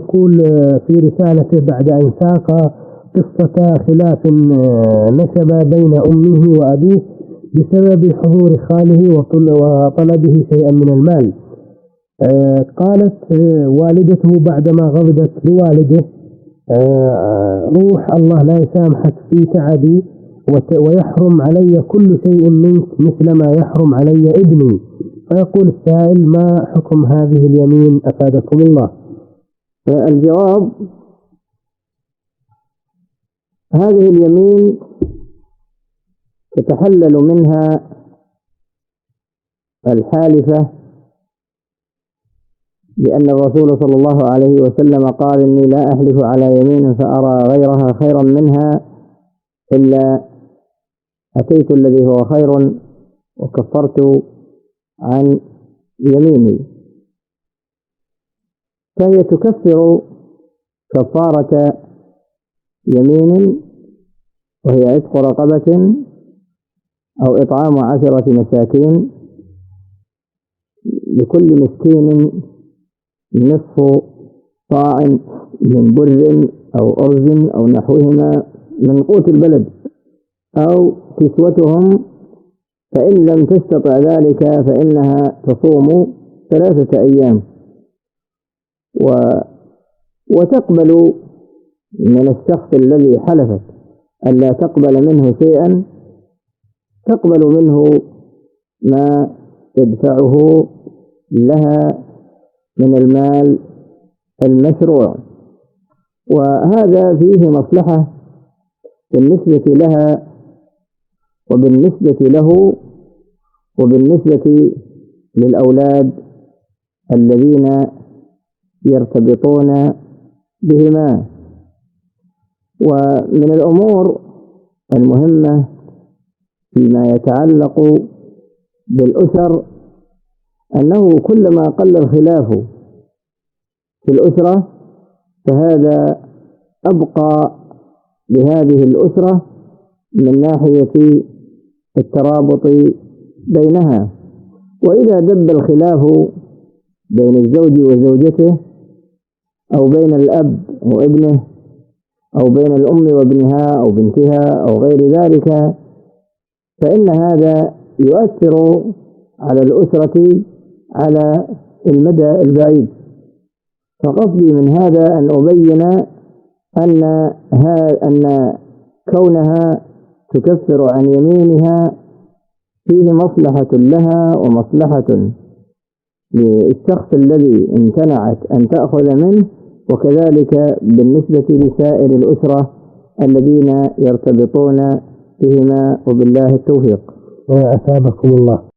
يقول في رسالته بعد أن ساق قصة خلاف نشب بين أمه وأبيه بسبب حضور خاله وطلبه شيئا من المال. قالت والدته بعدما غضبت لوالده: روح، الله لا يسامحك في تعبي، ويحرم علي كل شيء منك مثل ما يحرم علي ابني. فيقول السائل: ما حكم هذه اليمين أفادكم الله؟ الجواب: هذه اليمين تتحلل منها الحالفة، لأن الرسول صلى الله عليه وسلم قال: إني لا أحلف على يمين فأرى غيرها خيرا منها إلا أتيت الذي هو خير وكفرت عن يميني. فهي تكفر كفارة يمين، وهي عتق رقبة أو إطعام 10 مساكين، لكل مسكين نصف صاع من بر أو أرز أو نحوهما من قوت البلد، أو كسوتهم، فإن لم تستطع ذلك فإنها تصوم 3 أيام. وتقبل من الشخص الذي حلفت ألا تقبل منه شيئا، تقبل منه ما تدفعه لها من المال المشروع، وهذا فيه مصلحة بالنسبة لها وبالنسبة له وبالنسبة للأولاد الذين يرتبطون بهما. ومن الأمور المهمة فيما يتعلق بالأسر أنه كلما قل الخلاف في الأسرة فهذا أبقى لهذه الأسرة من ناحية الترابط بينها. وإذا دب الخلاف بين الزوج وزوجته، أو بين الأب وابنه، أو بين الأم وابنها أو بنتها أو غير ذلك، فإن هذا يؤثر على الأسرة على المدى البعيد. فقصدي من هذا أن أبين أن كونها تكفر عن يمينها فيه مصلحة لها ومصلحة للشخص الذي امتنعت أن تأخذ منه، وكذلك بالنسبة لسائر الأسرة الذين يرتبطون بهما، وبالله التوفيق. أثابكم الله.